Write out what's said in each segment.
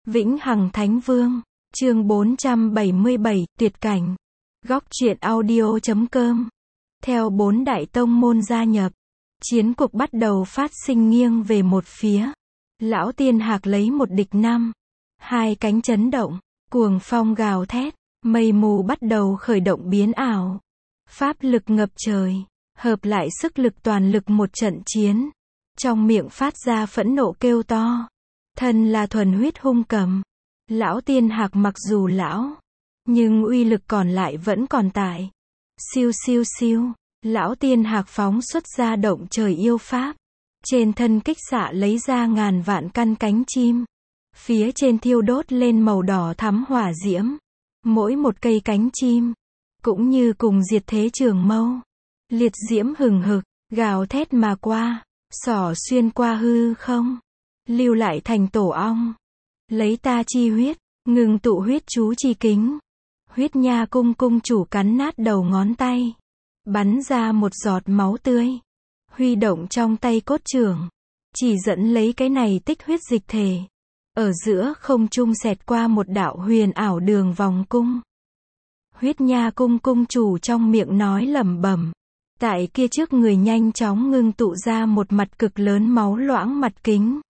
Vĩnh Hằng Thánh Vương, chương 477, tuyệt cảnh. Góc truyện audio.com. Theo 4 đại tông môn gia nhập, chiến cuộc bắt đầu phát sinh nghiêng về một phía. Lão Tiên Hạc lấy một địch 5. Hai cánh chấn động, cuồng phong gào thét, mây mù bắt đầu khởi động biến ảo. Pháp lực ngập trời, hợp lại sức lực toàn lực một trận chiến. Trong miệng phát ra phẫn nộ kêu to. Thân là thuần huyết hung cầm. Lão Tiên Hạc mặc dù lão, nhưng uy lực còn lại vẫn còn tại. Siêu siêu siêu, Lão Tiên Hạc phóng xuất ra động trời yêu pháp. Trên thân kích xạ lấy ra ngàn vạn căn cánh chim. Phía trên thiêu đốt lên màu đỏ thắm hỏa diễm. Mỗi một cây cánh chim, cũng như cùng diệt thế trường mâu. Liệt diễm hừng hực, gào thét mà qua, xỏ xuyên qua hư không. Lưu lại thành tổ ong. Lấy ta chi huyết, ngừng tụ huyết chú chi kính. Huyết nha cung cung chủ cắn nát đầu ngón tay. Bắn ra một giọt máu tươi. Huy động trong tay cốt trưởng. Chỉ dẫn lấy cái này tích huyết dịch thể. Ở giữa không trung xẹt qua một đạo huyền ảo đường vòng cung. Huyết nha cung cung chủ trong miệng nói lẩm bẩm. Tại kia trước người nhanh chóng ngưng tụ ra một mặt cực lớn máu loãng mặt kính.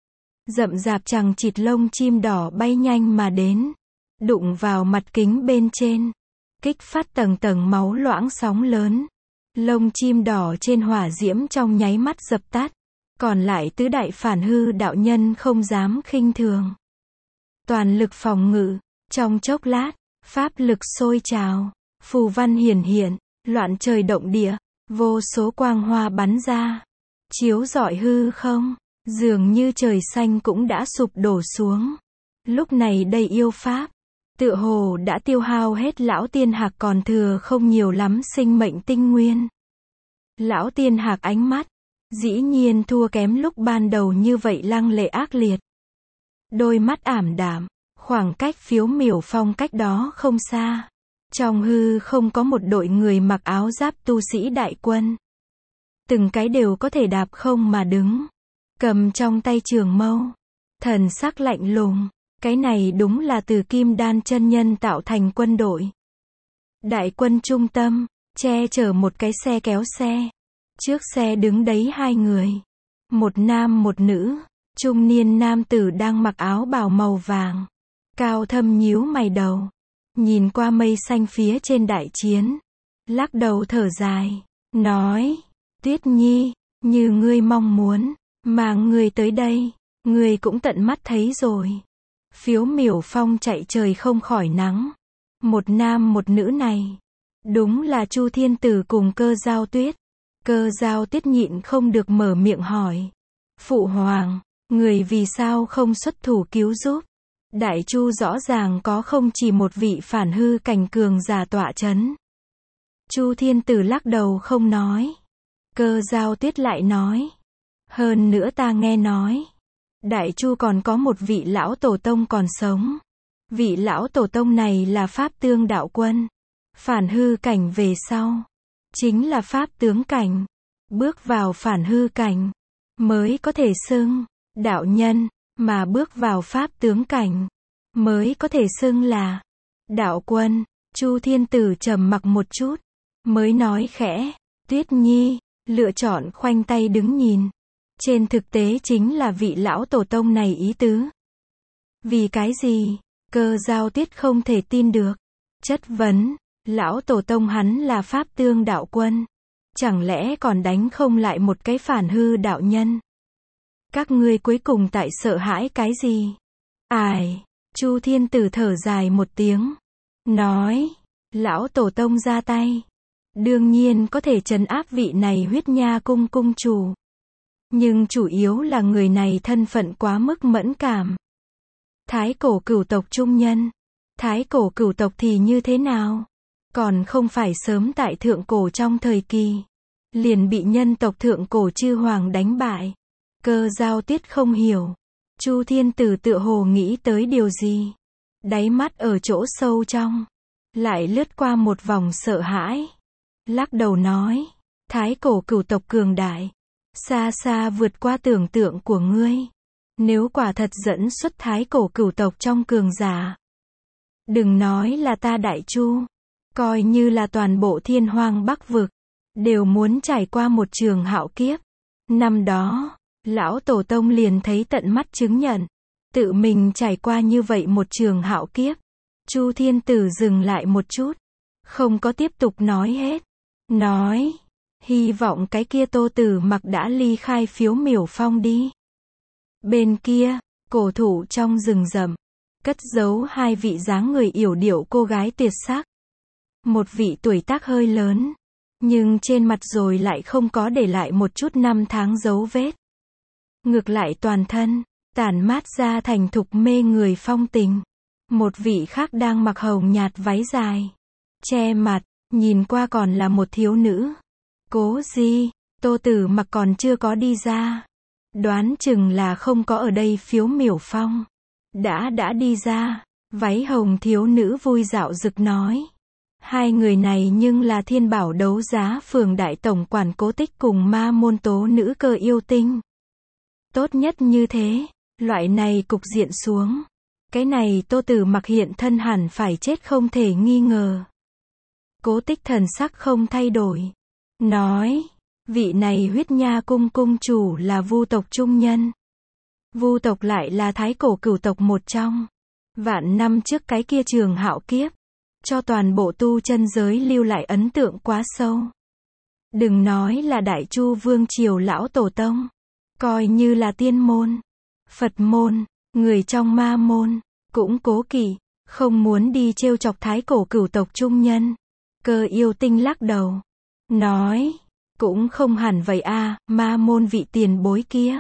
Rậm rạp chằng chịt lông chim đỏ bay nhanh mà đến. Đụng vào mặt kính bên trên. Kích phát tầng tầng máu loãng sóng lớn. Lông chim đỏ trên hỏa diễm trong nháy mắt dập tắt. Còn lại tứ đại phản hư đạo nhân không dám khinh thường. Toàn lực phòng ngự. Trong chốc lát, pháp lực sôi trào. Phù văn hiển hiện, loạn trời động địa. Vô số quang hoa bắn ra. Chiếu rọi hư không. Dường như trời xanh cũng đã sụp đổ xuống. Lúc này đây yêu pháp, tựa hồ đã tiêu hao hết Lão Tiên Hạc còn thừa không nhiều lắm sinh mệnh tinh nguyên. Lão Tiên Hạc ánh mắt, dĩ nhiên thua kém lúc ban đầu như vậy lăng lệ ác liệt. Đôi mắt ảm đạm, khoảng cách phiếu miểu phong cách đó không xa. Trong hư không có một đội người mặc áo giáp tu sĩ đại quân. Từng cái đều có thể đạp không mà đứng. Cầm trong tay trường mâu. Thần sắc lạnh lùng. Cái này đúng là từ Kim Đan chân nhân tạo thành quân đội. Đại quân trung tâm, che chở một cái xe kéo xe. Trước xe đứng đấy hai người. Một nam một nữ. Trung niên nam tử đang mặc áo bào màu vàng. Cao thâm nhíu mày đầu. Nhìn qua mây xanh phía trên đại chiến. Lắc đầu thở dài. Nói, Tuyết Nhi, như ngươi mong muốn. Mà ngươi tới đây, ngươi cũng tận mắt thấy rồi. Phiếu miểu phong chạy trời không khỏi nắng. Một nam một nữ này. Đúng là Chu Thiên Tử cùng Cơ Giao Tuyết. Cơ Giao Tuyết nhịn không được mở miệng hỏi. Phụ hoàng, người vì sao không xuất thủ cứu giúp? Đại Chu rõ ràng có không chỉ một vị phản hư cảnh cường giả tọa chấn. Chu Thiên Tử lắc đầu không nói. Cơ Giao Tuyết lại nói. Hơn nữa ta nghe nói. Đại Chu còn có một vị lão tổ tông còn sống. Vị lão tổ tông này là Pháp Tương đạo quân. Phản hư cảnh về sau. Chính là Pháp tướng cảnh. Bước vào phản hư cảnh. Mới có thể xưng. Đạo nhân. Mà bước vào Pháp tướng cảnh. Mới có thể xưng là. Đạo quân. Chu Thiên Tử trầm mặc một chút. Mới nói khẽ. Tuyết Nhi. Lựa chọn khoanh tay đứng nhìn. Trên thực tế chính là vị lão tổ tông này ý tứ. Vì cái gì? Cơ Giao Tuyết không thể tin được. Chất vấn, lão tổ tông hắn là Pháp Tương đạo quân. Chẳng lẽ còn đánh không lại một cái phản hư đạo nhân? Các ngươi cuối cùng tại sợ hãi cái gì? Ai? Chu Thiên Tử thở dài một tiếng. Nói, lão tổ tông ra tay. Đương nhiên có thể trấn áp vị này huyết nha cung cung chủ. Nhưng chủ yếu là người này thân phận quá mức mẫn cảm. Thái cổ cửu tộc trung nhân. Thái cổ cửu tộc thì như thế nào? Còn không phải sớm tại thượng cổ trong thời kỳ. Liền bị nhân tộc thượng cổ chư hoàng đánh bại. Cơ Giao Tuyết không hiểu. Chu Thiên Tử tựa hồ nghĩ tới điều gì. Đáy mắt ở chỗ sâu trong. Lại lướt qua một vòng sợ hãi. Lắc đầu nói. Thái cổ cửu tộc cường đại. Xa xa vượt qua tưởng tượng của ngươi. Nếu quả thật dẫn xuất thái cổ cửu tộc trong cường giả. Đừng nói là ta Đại Chu, coi như là toàn bộ Thiên Hoang Bắc vực, đều muốn trải qua một trường hạo kiếp. Năm đó, lão tổ tông liền thấy tận mắt chứng nhận, tự mình trải qua như vậy một trường hạo kiếp. Chu Thiên Tử dừng lại một chút, không có tiếp tục nói hết. Nói, hy vọng cái kia Tô Tử Mặc đã ly khai Phiếu Miểu Phong đi. Bên kia, cổ thụ trong rừng rậm, cất giấu hai vị dáng người yểu điệu cô gái tuyệt sắc. Một vị tuổi tác hơi lớn, nhưng trên mặt rồi lại không có để lại một chút năm tháng dấu vết. Ngược lại toàn thân, tản mát ra thành thục mê người phong tình. Một vị khác đang mặc hồng nhạt váy dài, che mặt, nhìn qua còn là một thiếu nữ. Cố Di, Tô Tử Mặc còn chưa có đi ra. Đoán chừng là không có ở đây Phiếu Miểu Phong. Đã đi ra. Váy hồng thiếu nữ vui dạo rực nói. Hai người này nhưng là Thiên Bảo đấu giá phường đại tổng quản Cố Tích cùng Ma Môn Tố nữ cơ yêu tinh. Tốt nhất như thế, loại này cục diện xuống. Cái này Tô Tử Mặc hiện thân hẳn phải chết không thể nghi ngờ. Cố Tích thần sắc không thay đổi. Nói, vị này Huyết Nha cung cung chủ là Vu tộc trung nhân. Vu tộc lại là thái cổ cửu tộc một trong. Vạn năm trước cái kia trường hạo kiếp, cho toàn bộ tu chân giới lưu lại ấn tượng quá sâu. Đừng nói là Đại Chu Vương triều lão tổ tông, coi như là tiên môn, Phật môn, người trong ma môn, cũng cố kỵ, không muốn đi trêu chọc thái cổ cửu tộc trung nhân. Cơ yêu tinh lắc đầu, nói, cũng không hẳn vậy a, ma môn vị tiền bối kia.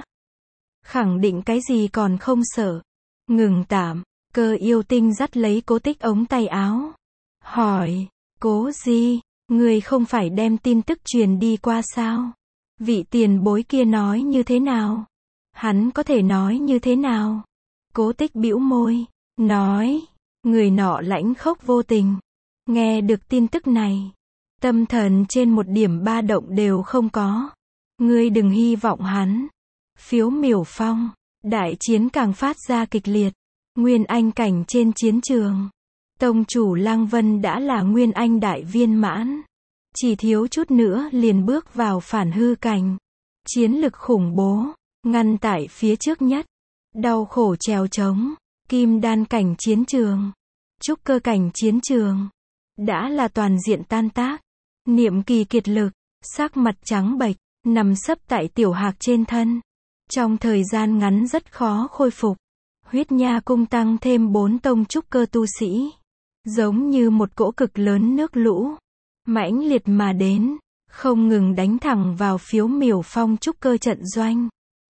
Khẳng định cái gì còn không sợ. Ngừng tạm, cơ yêu tinh dắt lấy Cố Tích ống tay áo. Hỏi, Cố Di, người không phải đem tin tức truyền đi qua sao? Vị tiền bối kia nói như thế nào? Hắn có thể nói như thế nào? Cố Tích bĩu môi, nói, người nọ lãnh khốc vô tình. Nghe được tin tức này, tâm thần trên một điểm ba động đều không có. Ngươi đừng hy vọng hắn. Phiếu Miểu Phong, đại chiến càng phát ra kịch liệt. Nguyên Anh cảnh trên chiến trường. Tông chủ Lăng Vân đã là Nguyên Anh đại viên mãn. Chỉ thiếu chút nữa liền bước vào phản hư cảnh. Chiến lực khủng bố, ngăn tại phía trước nhất. Đau khổ trèo trống. Kim đan cảnh chiến trường. Trúc cơ cảnh chiến trường. Đã là toàn diện tan tác. Niệm Kỳ kiệt lực, sắc mặt trắng bệch, nằm sấp tại tiểu hạc trên thân. Trong thời gian ngắn rất khó khôi phục. Huyết Nha cung tăng thêm 4 tông trúc cơ tu sĩ. Giống như một cỗ cực lớn nước lũ. Mãnh liệt mà đến, không ngừng đánh thẳng vào Phiếu Miểu Phong trúc cơ trận doanh.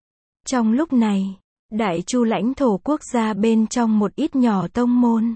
Trong lúc này, Đại Chu lãnh thổ quốc gia bên trong một ít nhỏ tông môn.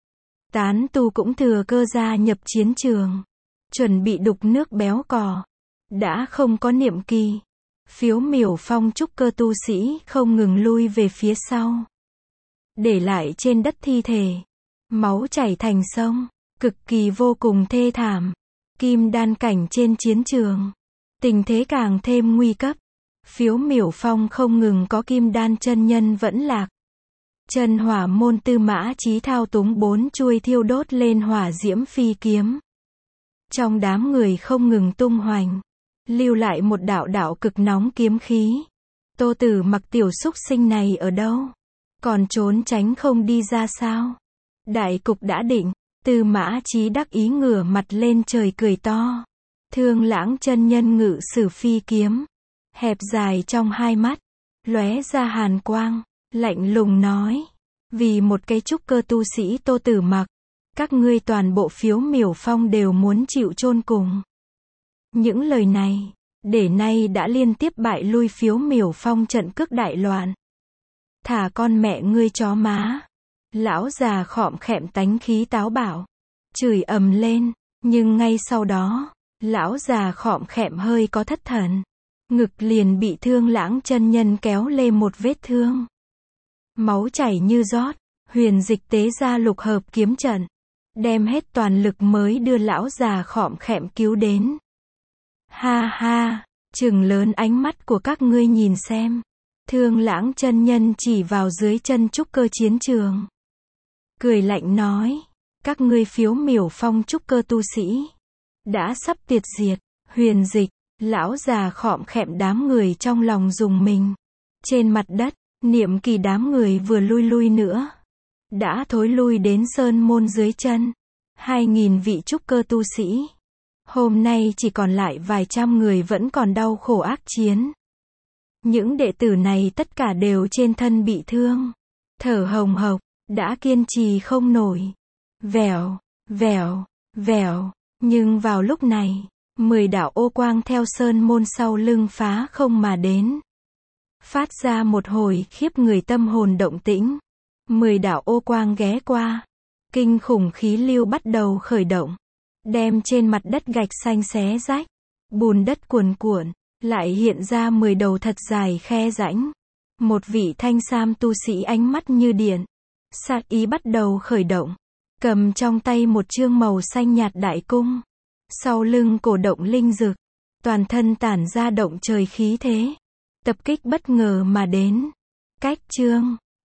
Tán tu cũng thừa cơ gia nhập chiến trường. Chuẩn bị đục nước béo cò. Đã không có Niệm Kỳ. Phiếu Miểu Phong trúc cơ tu sĩ không ngừng lui về phía sau. Để lại trên đất thi thể. Máu chảy thành sông. Cực kỳ vô cùng thê thảm. Kim đan cảnh trên chiến trường. Tình thế càng thêm nguy cấp. Phiếu Miểu Phong không ngừng có kim đan chân nhân vẫn lạc. Chân hỏa môn Tư Mã Chí thao túng 4 chuôi thiêu đốt lên hỏa diễm phi kiếm. Trong đám người không ngừng tung hoành. Lưu lại một đạo đạo cực nóng kiếm khí. Tô Tử Mặc tiểu súc sinh này ở đâu? Còn trốn tránh không đi ra sao? Đại cục đã định. Tư Mã Chí đắc ý ngửa mặt lên trời cười to. Thương Lãng chân nhân ngự sử phi kiếm. Hẹp dài trong hai mắt. Lóe ra hàn quang. Lạnh lùng nói. Vì một cái trúc cơ tu sĩ Tô Tử Mặc. Các ngươi toàn bộ Phiếu Miểu Phong đều muốn chịu chôn cùng. Những lời này, để nay đã liên tiếp bại lui Phiếu Miểu Phong trận cước đại loạn. Thả con mẹ ngươi chó má. Lão già khọm khẹm tánh khí táo bạo. Chửi ầm lên, nhưng ngay sau đó, lão già khọm khẹm hơi có thất thần. Ngực liền bị Thương Lãng chân nhân kéo lê một vết thương. Máu chảy như rót, huyền dịch tế ra lục hợp kiếm trận. Đem hết toàn lực mới đưa lão già khọm khẹm cứu đến. Ha ha, trừng lớn ánh mắt của các ngươi nhìn xem. Thương Lãng chân nhân chỉ vào dưới chân trúc cơ chiến trường. Cười lạnh nói, các ngươi phiếu miểu phong trúc cơ tu sĩ. Đã sắp tuyệt diệt, Huyền Dịch, lão già khọm khẹm đám người trong lòng rùng mình. Trên mặt đất, Niệm Kỳ đám người vừa lui nữa. Đã thối lui đến sơn môn dưới chân. 2.000 vị trúc cơ tu sĩ. Hôm nay chỉ còn lại vài trăm người vẫn còn đau khổ ác chiến. Những đệ tử này tất cả đều trên thân bị thương. Thở hồng hộc, đã kiên trì không nổi. Vèo, vèo, vèo. Nhưng vào lúc này, 10 đạo ô quang theo sơn môn sau lưng phá không mà đến. Phát ra một hồi khiếp người tâm hồn động tĩnh. 10 đạo ô quang ghé qua. Kinh khủng khí lưu bắt đầu khởi động. Đem trên mặt đất gạch xanh xé rách. Bùn đất cuồn cuộn. Lại hiện ra 10 đầu thật dài khe rãnh. Một vị thanh sam tu sĩ ánh mắt như điện. Sát ý bắt đầu khởi động. Cầm trong tay một chương màu xanh nhạt đại cung. Sau lưng cổ động linh dực. Toàn thân tản ra động trời khí thế. Tập kích bất ngờ mà đến. Cách chương